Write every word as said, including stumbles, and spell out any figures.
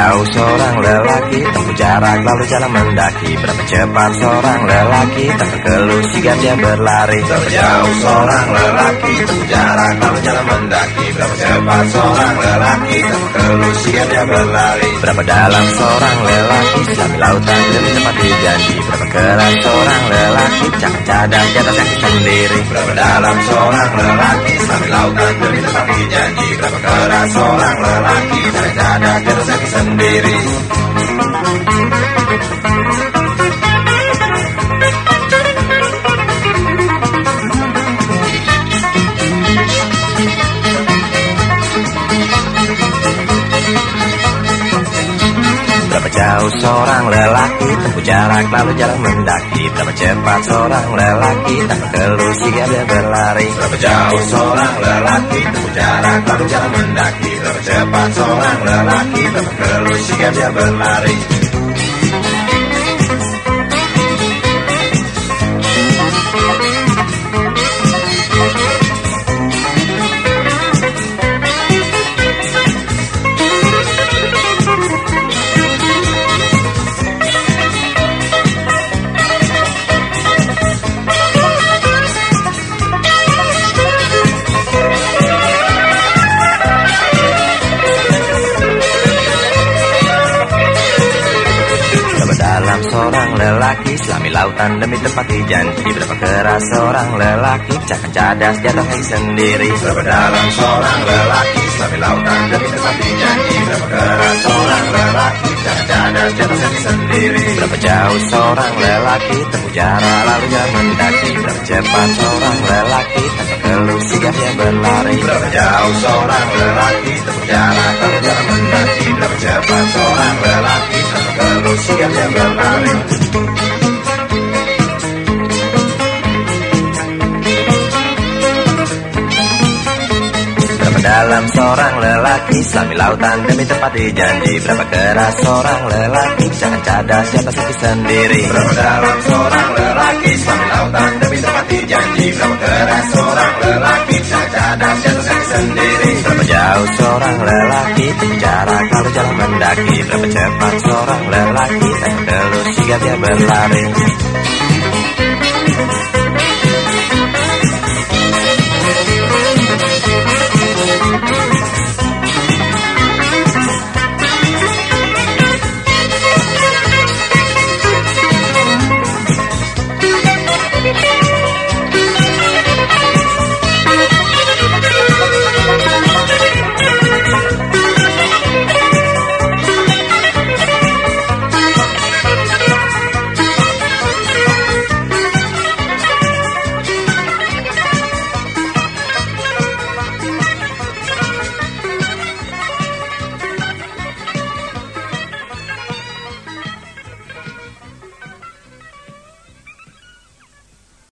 jauh seorang lelaki tempuh jarak lalu jalan mendaki? Berapa cepat seorang lelaki tanpa keluh sigap dia berlari? Berapa jauh seorang lelaki tempuh jarak lalu jalan mendaki? Berapa cepat seorang lelaki tanpa keluh sigap dia berlari? Berapa dalam seorang lelaki selami lautan demi tepati janji? Berapa keras seorang lelaki jangan cadang di atas kaki sendiri? Berapa dalam seorang lelaki selami lautan demi tepati janji? Berapa keras seorang lelaki jangan cadang di atas kaki sendiri? Berapa jauh seorang lelaki tempuh jarak lalu jalan mendaki? Berapa cepat seorang lelaki tanpa keluh sigap dia berlari? Berapa jauh seorang lelaki tempuh jarak lalu jalan mendaki? Berapa cepat seorang lelaki tanpa keluh sigap dia berlari? Dalam seorang lelaki selami lautan demi tepati janji? Berapa keras seorang lelaki cakap cadas jatuh kaki sendiri? Berapa dalam seorang lelaki selami lautan demi tepati janji? Berapa keras seorang lelaki cakap cadas jatuh kaki sendiri? Berapa jauh seorang lelaki tempuh jarak lalu jalan mendaki? Berapa cepat seorang lelaki tanpa keluh sigap dia berlari? Berapa jauh seorang lelaki tempuh jarak lalu jalan mendaki? Berapa cepat seorang lelaki tanpa keluh sigap dia berlari? Berapa dalam seorang lelaki selami lautan demi tepati janji? Berapa keras seorang lelaki jangan cadas jatuh kaki sendiri? Berapa dalam seorang lelaki selami lautan demi tepati janji? Berapa keras seorang lelaki jangan cadas jatuh kaki sendiri? Berapa jauh seorang lelaki tempuh jarak lalu jalan mendaki? Berapa cepat seorang lelaki tanpa keluh sigap dia berlari?